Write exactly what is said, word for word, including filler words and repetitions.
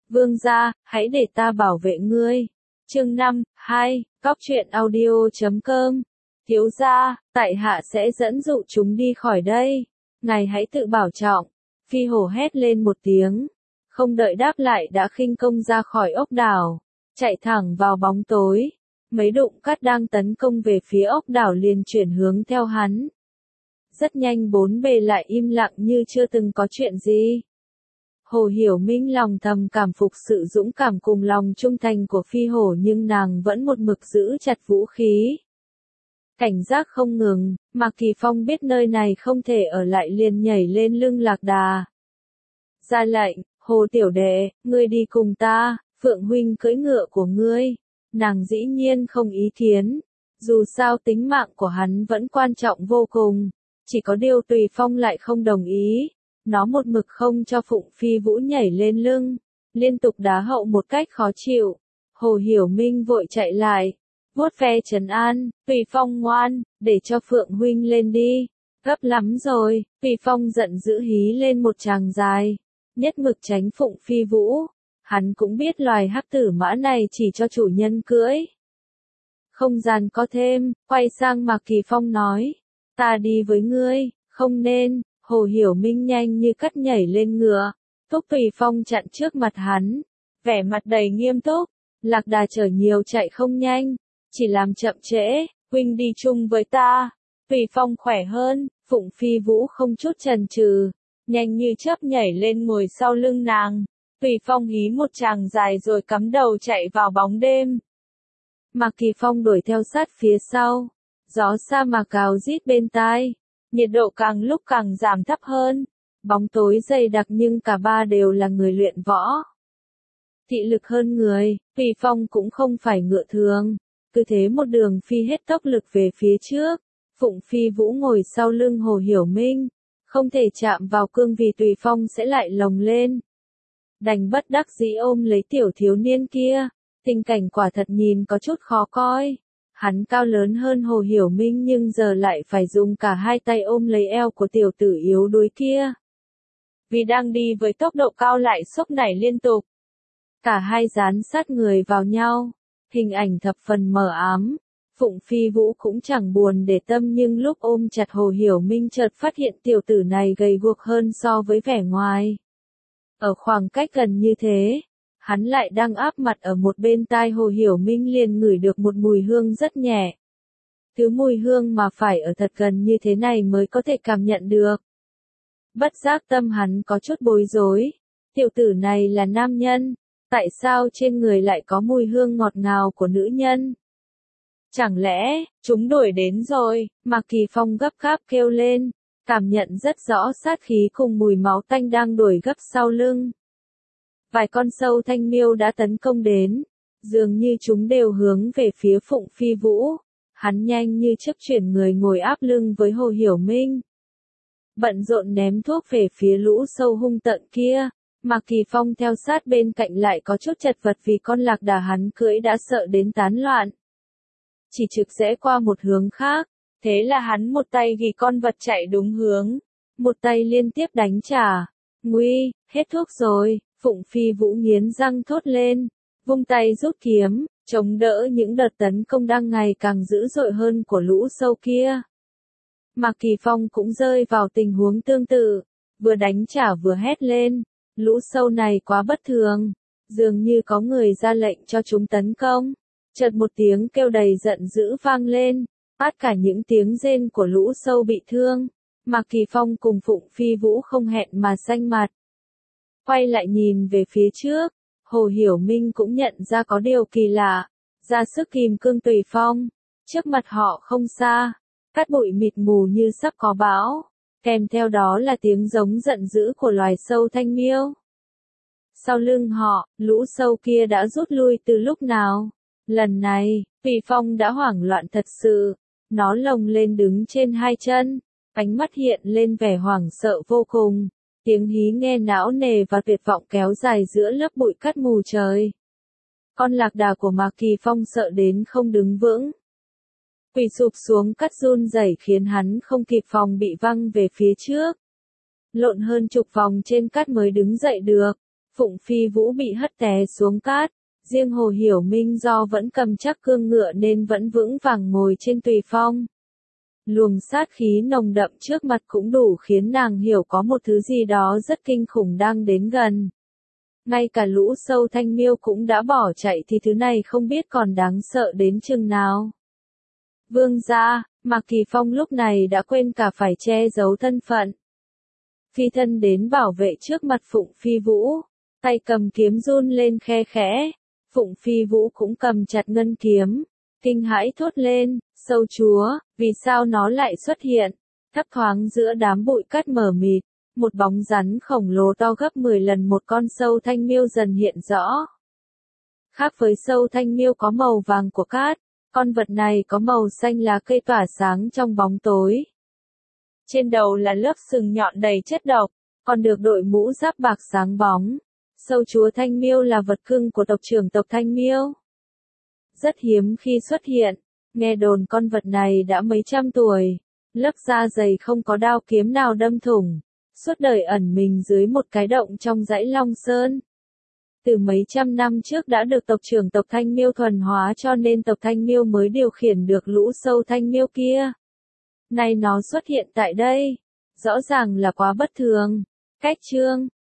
Vương gia, hãy để ta bảo vệ ngươi. Chương năm, hai, Cóc truyện audio chấm com. Thiếu gia, tại hạ sẽ dẫn dụ chúng đi khỏi đây. Ngài hãy tự bảo trọng. Phi hổ hét lên một tiếng. Không đợi đáp lại đã khinh công ra khỏi ốc đảo. Chạy thẳng vào bóng tối. Mấy đụng cát đang tấn công về phía ốc đảo liền chuyển hướng theo hắn. Rất nhanh bốn bề lại im lặng như chưa từng có chuyện gì. Hồ Hiểu Minh lòng thầm cảm phục sự dũng cảm cùng lòng trung thành của phi hổ nhưng nàng vẫn một mực giữ chặt vũ khí. Cảnh giác không ngừng, Mạc Kỳ Phong biết nơi này không thể ở lại liền nhảy lên lưng Lạc Đà. Ra lệnh, Hồ tiểu đệ, ngươi đi cùng ta, Phượng huynh cưỡi ngựa của ngươi. Nàng dĩ nhiên không ý kiến, dù sao tính mạng của hắn vẫn quan trọng vô cùng, chỉ có điều Tùy Phong lại không đồng ý. Nó một mực không cho Phụng Phi Vũ nhảy lên lưng, liên tục đá hậu một cách khó chịu. Hồ Hiểu Minh vội chạy lại, vuốt ve trấn an, Tùy Phong ngoan, để cho Phượng huynh lên đi. Gấp lắm rồi, Tùy Phong giận dữ hí lên một tràng dài, nhất mực tránh Phụng Phi Vũ. Hắn cũng biết loài hắc tử mã này chỉ cho chủ nhân cưỡi. Không gian có thêm, quay sang Mạc Kỳ Phong nói, ta đi với ngươi, không nên. Hồ Hiểu Minh nhanh như cắt nhảy lên ngựa, thúc Tùy Phong chặn trước mặt hắn, vẻ mặt đầy nghiêm túc. Lạc Đà chở nhiều chạy không nhanh, chỉ làm chậm trễ, huynh đi chung với ta. Tùy Phong khỏe hơn, Phụng Phi Vũ không chút chần chừ, nhanh như chớp nhảy lên ngồi sau lưng nàng. Tùy Phong hí một tràng dài rồi cắm đầu chạy vào bóng đêm. Mạc Kỳ Phong đuổi theo sát phía sau, gió sa mạc cào rít bên tai. Nhiệt độ càng lúc càng giảm thấp hơn, bóng tối dày đặc nhưng cả ba đều là người luyện võ. Thị lực hơn người, Tùy Phong cũng không phải ngựa thường, cứ thế một đường phi hết tốc lực về phía trước. Phụng Phi Vũ ngồi sau lưng Hồ Hiểu Minh, không thể chạm vào cương vì Tùy Phong sẽ lại lồng lên. Đành bất đắc dĩ ôm lấy tiểu thiếu niên kia, tình cảnh quả thật nhìn có chút khó coi. Hắn cao lớn hơn Hồ Hiểu Minh nhưng giờ lại phải dùng cả hai tay ôm lấy eo của tiểu tử yếu đuối kia. Vì đang đi với tốc độ cao lại sốc nảy liên tục. Cả hai dán sát người vào nhau, hình ảnh thập phần mờ ám. Phụng Phi Vũ cũng chẳng buồn để tâm nhưng lúc ôm chặt Hồ Hiểu Minh chợt phát hiện tiểu tử này gầy guộc hơn so với vẻ ngoài. Ở khoảng cách gần như thế, hắn lại đang áp mặt ở một bên tai Hồ Hiểu Minh liền ngửi được một mùi hương rất nhẹ. Thứ mùi hương mà phải ở thật gần như thế này mới có thể cảm nhận được. Bất giác tâm hắn có chút bối rối. Tiểu tử này là nam nhân, tại sao trên người lại có mùi hương ngọt ngào của nữ nhân? Chẳng lẽ, chúng đuổi đến rồi, Mạc Kỳ Phong gấp gáp kêu lên, cảm nhận rất rõ sát khí cùng mùi máu tanh đang đuổi gấp sau lưng. Vài con sâu thanh miêu đã tấn công đến, dường như chúng đều hướng về phía Phụng Phi Vũ. Hắn nhanh như chớp chuyển người ngồi áp lưng với Hồ Hiểu Minh. Bận rộn ném thuốc về phía lũ sâu hung tợn kia, Mạc Kỳ Phong theo sát bên cạnh lại có chút chật vật vì con lạc đà hắn cưỡi đã sợ đến tán loạn. Chỉ trực rẽ qua một hướng khác, thế là hắn một tay ghi con vật chạy đúng hướng, một tay liên tiếp đánh trả. Nguy, hết thuốc rồi. Phụng Phi Vũ nghiến răng thốt lên, vung tay rút kiếm, chống đỡ những đợt tấn công đang ngày càng dữ dội hơn của lũ sâu kia. Mạc Kỳ Phong cũng rơi vào tình huống tương tự, vừa đánh trả vừa hét lên, lũ sâu này quá bất thường, dường như có người ra lệnh cho chúng tấn công. Chợt một tiếng kêu đầy giận dữ vang lên, tất cả những tiếng rên của lũ sâu bị thương. Mạc Kỳ Phong cùng Phụng Phi Vũ không hẹn mà xanh mặt. Quay lại nhìn về phía trước, Hồ Hiểu Minh cũng nhận ra có điều kỳ lạ, ra sức kìm cương Tùy Phong. Trước mặt họ không xa, cát bụi mịt mù như sắp có bão, kèm theo đó là tiếng giống giận dữ của loài sâu thanh miêu. Sau lưng họ, lũ sâu kia đã rút lui từ lúc nào? Lần này, Tùy Phong đã hoảng loạn thật sự, nó lồng lên đứng trên hai chân, ánh mắt hiện lên vẻ hoảng sợ vô cùng. Tiếng hí nghe não nề và tuyệt vọng kéo dài giữa lớp bụi cát mù trời. Con lạc đà của Mạc Kỳ Phong sợ đến không đứng vững. Quỳ sụp xuống cát run rẩy khiến hắn không kịp phòng bị văng về phía trước. Lộn hơn chục vòng trên cát mới đứng dậy được. Phụng Phi Vũ bị hất té xuống cát, riêng Hồ Hiểu Minh do vẫn cầm chắc cương ngựa nên vẫn vững vàng ngồi trên tùy phong. Luồng sát khí nồng đậm trước mặt cũng đủ khiến nàng hiểu có một thứ gì đó rất kinh khủng đang đến gần. Ngay cả lũ sâu thanh miêu cũng đã bỏ chạy thì thứ này không biết còn đáng sợ đến chừng nào. Vương gia, Mạc Kỳ Phong lúc này đã quên cả phải che giấu thân phận. Phi thân đến bảo vệ trước mặt Phụng Phi Vũ, tay cầm kiếm run lên khe khẽ. Phụng Phi Vũ cũng cầm chặt ngân kiếm, kinh hãi thốt lên, sâu chúa, vì sao nó lại xuất hiện? Thấp thoáng giữa đám bụi cát mờ mịt, một bóng rắn khổng lồ to gấp mười lần một con sâu thanh miêu dần hiện rõ. Khác với sâu thanh miêu có màu vàng của cát, con vật này có màu xanh lá cây tỏa sáng trong bóng tối. Trên đầu là lớp sừng nhọn đầy chất độc, còn được đội mũ giáp bạc sáng bóng. Sâu chúa Thanh Miêu là vật cưng của tộc trưởng tộc Thanh Miêu. Rất hiếm khi xuất hiện, nghe đồn con vật này đã mấy trăm tuổi, lớp da dày không có đao kiếm nào đâm thủng, suốt đời ẩn mình dưới một cái động trong dãy Long Sơn. Từ mấy trăm năm trước đã được tộc trưởng tộc Thanh Miêu thuần hóa cho nên tộc Thanh Miêu mới điều khiển được lũ sâu Thanh Miêu kia. Nay nó xuất hiện tại đây, rõ ràng là quá bất thường. Cách chương